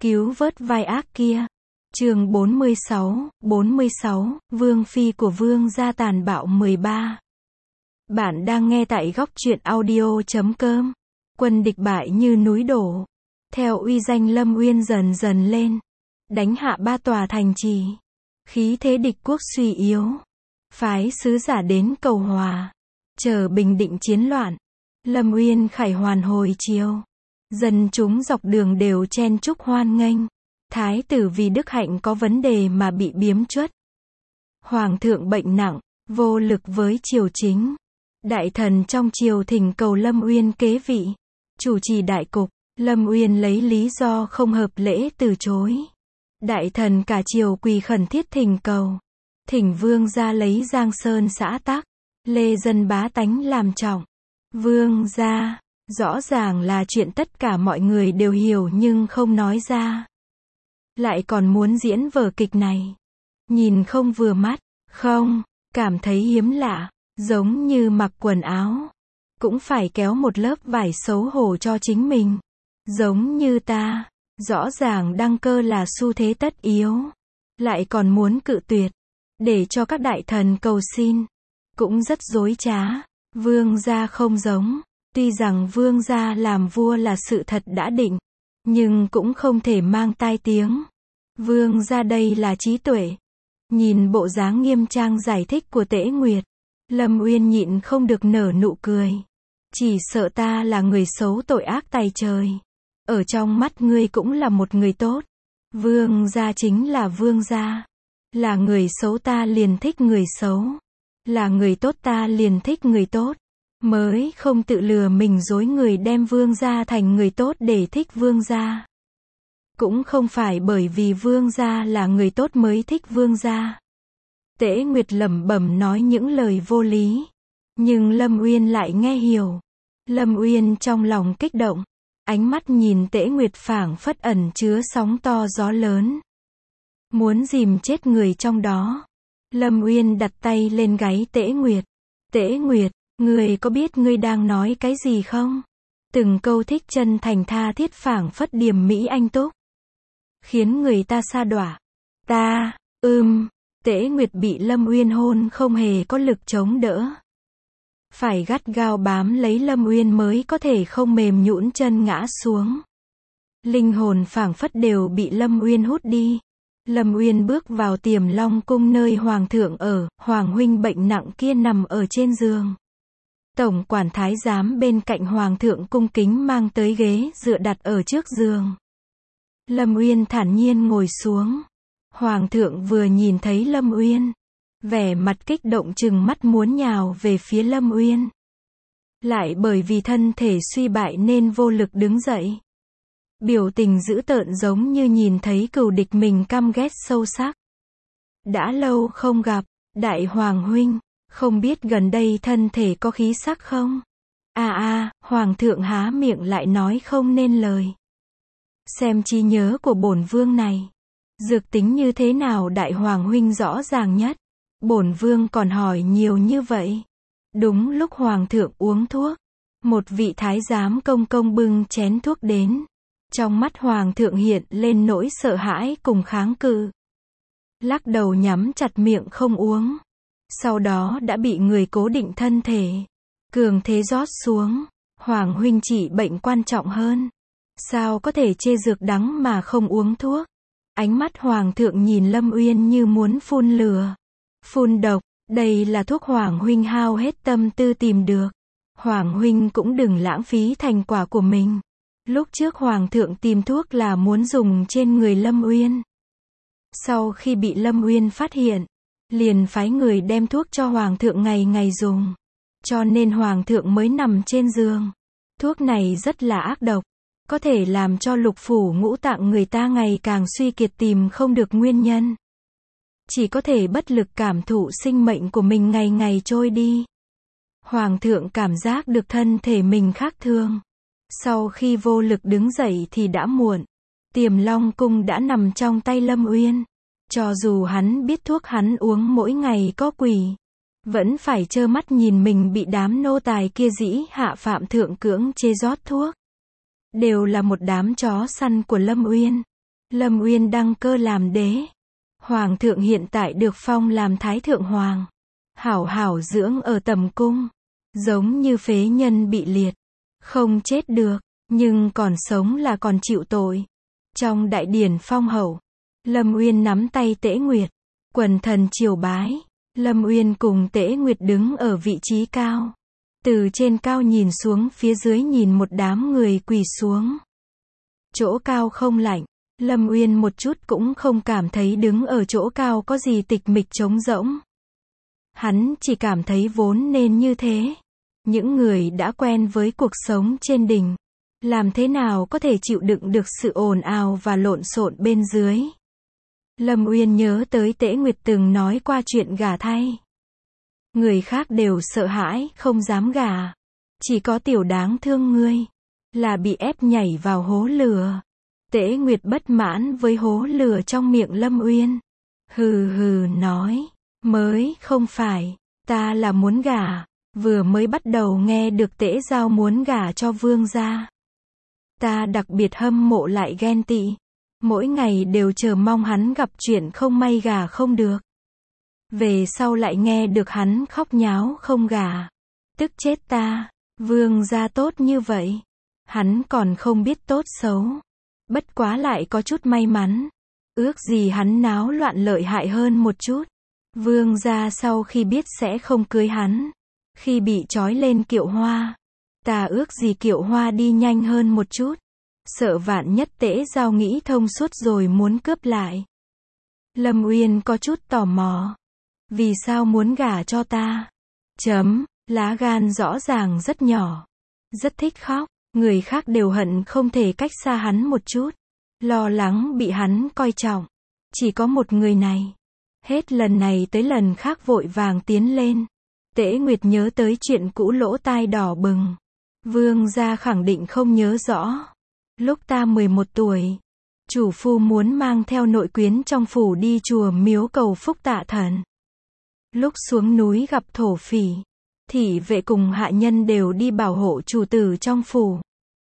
cứu vớt vai ác kia. Chương 46, Vương phi của Vương gia tàn bạo 13. Bạn đang nghe tại góc truyện audio.com. Quân địch bại như núi đổ. Theo uy danh Lâm Uyên dần dần lên, đánh hạ 3 tòa thành trì. Khí thế địch quốc suy yếu. Phái sứ giả đến cầu hòa, chờ bình định chiến loạn. Lâm Uyên khải hoàn hồi chiều. Dân chúng dọc đường đều chen chúc hoan nghênh. Thái tử vì đức hạnh có vấn đề mà bị biếm truất. Hoàng thượng bệnh nặng, vô lực với triều chính. Đại thần trong triều thỉnh cầu Lâm Uyên kế vị, chủ trì đại cục. Lâm Uyên lấy lý do không hợp lễ từ chối. Đại thần cả triều quỳ khẩn thiết thỉnh cầu, thỉnh vương gia lấy Giang Sơn xã tắc, lê dân bá tánh làm trọng. Vương gia, rõ ràng là chuyện tất cả mọi người đều hiểu nhưng không nói ra. Lại còn muốn diễn vở kịch này. Nhìn không vừa mắt, không, cảm thấy hiếm lạ, giống như mặc quần áo, cũng phải kéo một lớp vải xấu hổ cho chính mình. Giống như ta, rõ ràng đăng cơ là xu thế tất yếu, lại còn muốn cự tuyệt, để cho các đại thần cầu xin. Cũng rất dối trá. Vương gia không giống, tuy rằng vương gia làm vua là sự thật đã định, nhưng cũng không thể mang tai tiếng. Vương gia đây là trí tuệ. Nhìn bộ dáng nghiêm trang giải thích của Tễ Nguyệt, Lâm Uyên nhịn không được nở nụ cười. Chỉ sợ ta là người xấu tội ác tày trời. Ở trong mắt ngươi cũng là một người tốt. Vương gia chính là vương gia. Là người xấu ta liền thích người xấu. Là người tốt ta liền thích người tốt. Mới không tự lừa mình dối người đem vương gia thành người tốt để thích vương gia. Cũng không phải bởi vì vương gia là người tốt mới thích vương gia. Tễ Nguyệt lẩm bẩm nói những lời vô lý. Nhưng Lâm Uyên lại nghe hiểu. Lâm Uyên trong lòng kích động. Ánh mắt nhìn Tễ Nguyệt phảng phất ẩn chứa sóng to gió lớn. Muốn dìm chết người trong đó. Lâm Uyên đặt tay lên gáy Tễ Nguyệt. Tễ Nguyệt, ngươi có biết ngươi đang nói cái gì không? Từng câu thích chân thành tha thiết phảng phất điềm mỹ anh túc, khiến người ta sa đọa. Ta, Tễ Nguyệt bị Lâm Uyên hôn không hề có lực chống đỡ. Phải gắt gao bám lấy Lâm Uyên mới có thể không mềm nhũn chân ngã xuống. Linh hồn phảng phất đều bị Lâm Uyên hút đi. Lâm Uyên bước vào Tiềm Long cung nơi hoàng thượng ở, hoàng huynh bệnh nặng kia nằm ở trên giường. Tổng quản thái giám bên cạnh hoàng thượng cung kính mang tới ghế dựa đặt ở trước giường. Lâm Uyên thản nhiên ngồi xuống. Hoàng thượng vừa nhìn thấy Lâm Uyên, vẻ mặt kích động trừng mắt muốn nhào về phía Lâm Uyên. Lại bởi vì thân thể suy bại nên vô lực đứng dậy. Biểu tình dữ tợn giống như nhìn thấy cừu địch mình căm ghét sâu sắc. Đã lâu không gặp, đại hoàng huynh, không biết gần đây thân thể có khí sắc không? Hoàng thượng há miệng lại nói không nên lời. Xem trí nhớ của bổn vương này. Dược tính như thế nào đại hoàng huynh rõ ràng nhất. Bổn vương còn hỏi nhiều như vậy. Đúng lúc hoàng thượng uống thuốc, một vị thái giám công công bưng chén thuốc đến. Trong mắt hoàng thượng hiện lên nỗi sợ hãi cùng kháng cự. Lắc đầu nhắm chặt miệng không uống. Sau đó đã bị người cố định thân thể. Cường thế rót xuống. Hoàng huynh trị bệnh quan trọng hơn. Sao có thể chê dược đắng mà không uống thuốc? Ánh mắt hoàng thượng nhìn Lâm Uyên như muốn phun lửa. Phun độc, đây là thuốc hoàng huynh hao hết tâm tư tìm được. Hoàng huynh cũng đừng lãng phí thành quả của mình. Lúc trước hoàng thượng tìm thuốc là muốn dùng trên người Lâm Uyên. Sau khi bị Lâm Uyên phát hiện, liền phái người đem thuốc cho hoàng thượng ngày ngày dùng. Cho nên hoàng thượng mới nằm trên giường. Thuốc này rất là ác độc, có thể làm cho lục phủ ngũ tạng người ta ngày càng suy kiệt tìm không được nguyên nhân. Chỉ có thể bất lực cảm thụ sinh mệnh của mình ngày ngày trôi đi. Hoàng thượng cảm giác được thân thể mình khác thường. Sau khi vô lực đứng dậy thì đã muộn. Tiềm Long cung đã nằm trong tay Lâm Uyên. Cho dù hắn biết thuốc hắn uống mỗi ngày có quỷ, vẫn phải trơ mắt nhìn mình bị đám nô tài kia dĩ hạ phạm thượng cưỡng chế rót thuốc. Đều là một đám chó săn của Lâm Uyên. Lâm Uyên đăng cơ làm đế. Hoàng thượng hiện tại được phong làm Thái Thượng Hoàng. Hảo hảo dưỡng ở tầm cung. Giống như phế nhân bị liệt. Không chết được, nhưng còn sống là còn chịu tội. Trong đại điển phong hậu, Lâm Uyên nắm tay Tễ Nguyệt. Quần thần triều bái. Lâm Uyên cùng Tễ Nguyệt đứng ở vị trí cao. Từ trên cao nhìn xuống, phía dưới nhìn một đám người quỳ xuống. Chỗ cao không lạnh. Lâm Uyên một chút cũng không cảm thấy đứng ở chỗ cao có gì tịch mịch trống rỗng. Hắn chỉ cảm thấy vốn nên như thế. Những người đã quen với cuộc sống trên đỉnh, làm thế nào có thể chịu đựng được sự ồn ào và lộn xộn bên dưới. Lâm Uyên nhớ tới Tễ Nguyệt từng nói qua chuyện gả thay. Người khác đều sợ hãi, không dám gả. Chỉ có tiểu đáng thương ngươi, là bị ép nhảy vào hố lửa. Tễ Nguyệt bất mãn với hố lửa trong miệng Lâm Uyên. Hừ hừ nói, mới không phải, ta là muốn gả. Vừa mới bắt đầu nghe được Tễ Giao muốn gả cho vương gia, ta đặc biệt hâm mộ lại ghen tị. Mỗi ngày đều chờ mong hắn gặp chuyện không may gả không được. Về sau lại nghe được hắn khóc nháo không gả. Tức chết ta, vương gia tốt như vậy. Hắn còn không biết tốt xấu. Bất quá lại có chút may mắn. Ước gì hắn náo loạn lợi hại hơn một chút. Vương gia sau khi biết sẽ không cưới hắn. Khi bị trói lên kiệu hoa, ta ước gì kiệu hoa đi nhanh hơn một chút. Sợ vạn nhất Tễ Giao nghĩ thông suốt rồi muốn cướp lại. Lâm Uyên có chút tò mò. Vì sao muốn gả cho ta? Lá gan rõ ràng rất nhỏ. Rất thích khóc. Người khác đều hận không thể cách xa hắn một chút. Lo lắng bị hắn coi trọng. Chỉ có một người này. Hết lần này tới lần khác vội vàng tiến lên. Tễ Nguyệt nhớ tới chuyện cũ, lỗ tai đỏ bừng. Vương gia khẳng định không nhớ rõ. Lúc ta 11 tuổi, chủ phu muốn mang theo nội quyến trong phủ đi chùa miếu cầu phúc tạ thần. Lúc xuống núi gặp thổ phỉ, thị vệ cùng hạ nhân đều đi bảo hộ chủ tử trong phủ.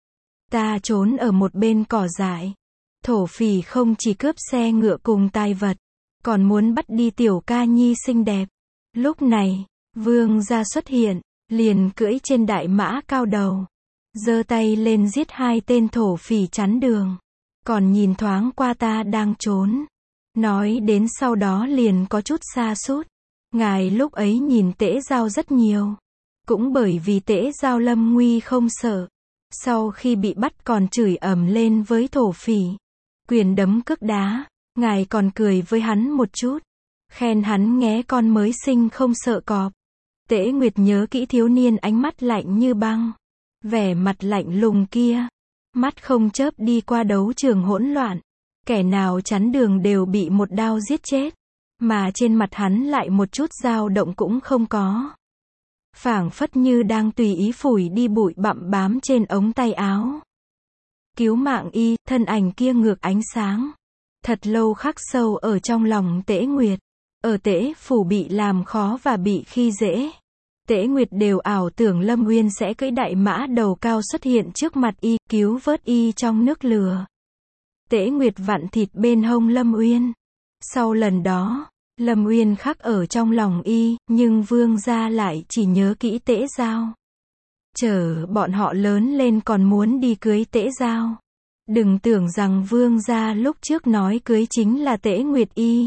Ta trốn ở một bên cỏ dại. Thổ phỉ không chỉ cướp xe ngựa cùng tài vật, còn muốn bắt đi tiểu ca nhi xinh đẹp. Lúc này, vương gia xuất hiện, liền cưỡi trên đại mã cao đầu, giơ tay lên giết 2 tên thổ phỉ chắn đường. Còn nhìn thoáng qua ta đang trốn. Nói đến sau đó liền có chút sa sút. Ngài lúc ấy nhìn Tễ Giao rất nhiều. Cũng bởi vì Tễ Giao lâm nguy không sợ. Sau khi bị bắt còn chửi ầm lên với thổ phỉ. Quyền đấm cước đá. Ngài còn cười với hắn một chút. Khen hắn nghé con mới sinh không sợ cọp. Tễ Nguyệt nhớ kỹ thiếu niên ánh mắt lạnh như băng. Vẻ mặt lạnh lùng kia. Mắt không chớp đi qua đấu trường hỗn loạn. Kẻ nào chắn đường đều bị một đao giết chết. Mà trên mặt hắn lại một chút dao động cũng không có. Phảng phất như đang tùy ý phủi đi bụi bặm bám trên ống tay áo. Cứu mạng y, thân ảnh kia ngược ánh sáng. Thật lâu khắc sâu ở trong lòng Tễ Nguyệt. Ở Tễ phủ bị làm khó và bị khi dễ. Tễ Nguyệt đều ảo tưởng Lâm Uyên sẽ cưỡi đại mã đầu cao xuất hiện trước mặt y, cứu vớt y trong nước lửa. Tễ Nguyệt vặn thịt bên hông Lâm Uyên. Sau lần đó, Lâm Uyên khắc ở trong lòng y, nhưng vương gia lại chỉ nhớ kỹ Tễ Giao. Chờ bọn họ lớn lên còn muốn đi cưới Tễ Giao. Đừng tưởng rằng vương gia lúc trước nói cưới chính là Tễ Nguyệt y.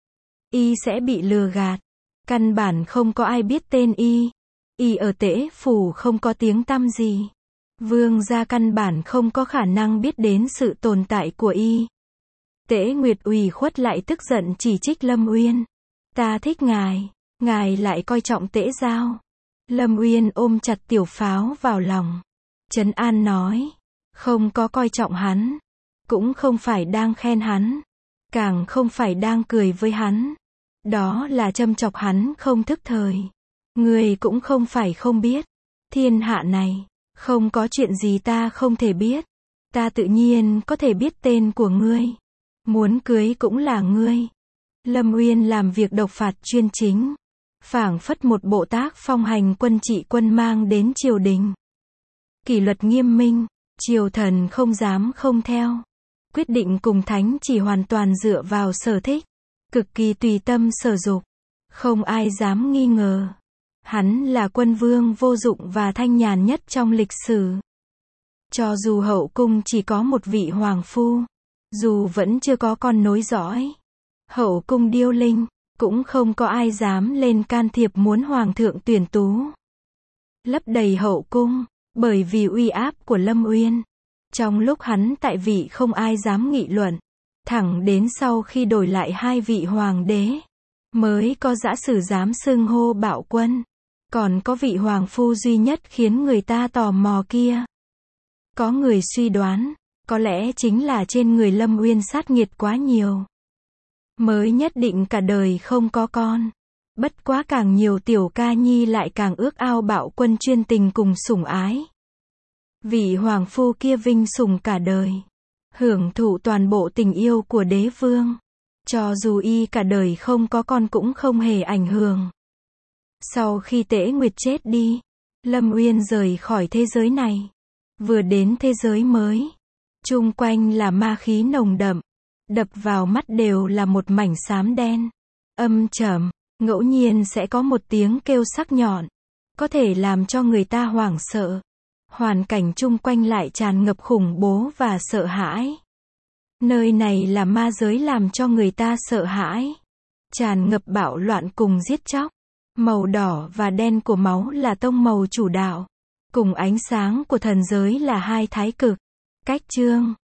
Y sẽ bị lừa gạt. Căn bản không có ai biết tên y. Y ở Tễ phủ không có tiếng tăm gì. Vương gia căn bản không có khả năng biết đến sự tồn tại của y. Tễ Nguyệt ủy khuất lại tức giận chỉ trích Lâm Uyên. Ta thích ngài, ngài lại coi trọng Tễ Giao. Lâm Uyên ôm chặt tiểu pháo vào lòng. Trấn an nói, không có coi trọng hắn, cũng không phải đang khen hắn, càng không phải đang cười với hắn. Đó là châm chọc hắn không thức thời. Ngươi cũng không phải không biết. Thiên hạ này, không có chuyện gì ta không thể biết. Ta tự nhiên có thể biết tên của ngươi. Muốn cưới cũng là ngươi. Lâm Uyên làm việc độc phạt chuyên chính. Phảng phất một bộ tác phong hành quân trị quân mang đến triều đình. Kỷ luật nghiêm minh, triều thần không dám không theo. Quyết định cùng thánh chỉ hoàn toàn dựa vào sở thích, cực kỳ tùy tâm sở dục. Không ai dám nghi ngờ. Hắn là quân vương vô dụng và thanh nhàn nhất trong lịch sử. Cho dù hậu cung chỉ có một vị hoàng phu, dù vẫn chưa có con nối dõi, hậu cung điêu linh, cũng không có ai dám lên can thiệp muốn hoàng thượng tuyển tú. Lấp đầy hậu cung, bởi vì uy áp của Lâm Uyên. Trong lúc hắn tại vị không ai dám nghị luận. Thẳng đến sau khi đổi lại hai vị hoàng đế, mới có dã sử dám xưng hô bạo quân. Còn có vị hoàng phu duy nhất khiến người ta tò mò kia. Có người suy đoán, có lẽ chính là trên người Lâm Uyên sát nghiệt quá nhiều, mới nhất định cả đời không có con. Bất quá càng nhiều tiểu ca nhi lại càng ước ao bạo quân chuyên tình cùng sủng ái. Vị hoàng phu kia vinh sủng cả đời, hưởng thụ toàn bộ tình yêu của đế vương. Cho dù y cả đời không có con cũng không hề ảnh hưởng. Sau khi Tễ Nguyệt chết đi, Lâm Uyên rời khỏi thế giới này. Vừa đến thế giới mới, chung quanh là ma khí nồng đậm, đập vào mắt đều là một mảnh xám đen, âm trầm, ngẫu nhiên sẽ có một tiếng kêu sắc nhọn, có thể làm cho người ta hoảng sợ. Hoàn cảnh chung quanh lại tràn ngập khủng bố và sợ hãi. Nơi này là ma giới làm cho người ta sợ hãi, tràn ngập bạo loạn cùng giết chóc. Màu đỏ và đen của máu là tông màu chủ đạo, cùng ánh sáng của thần giới là hai thái cực. Cách chương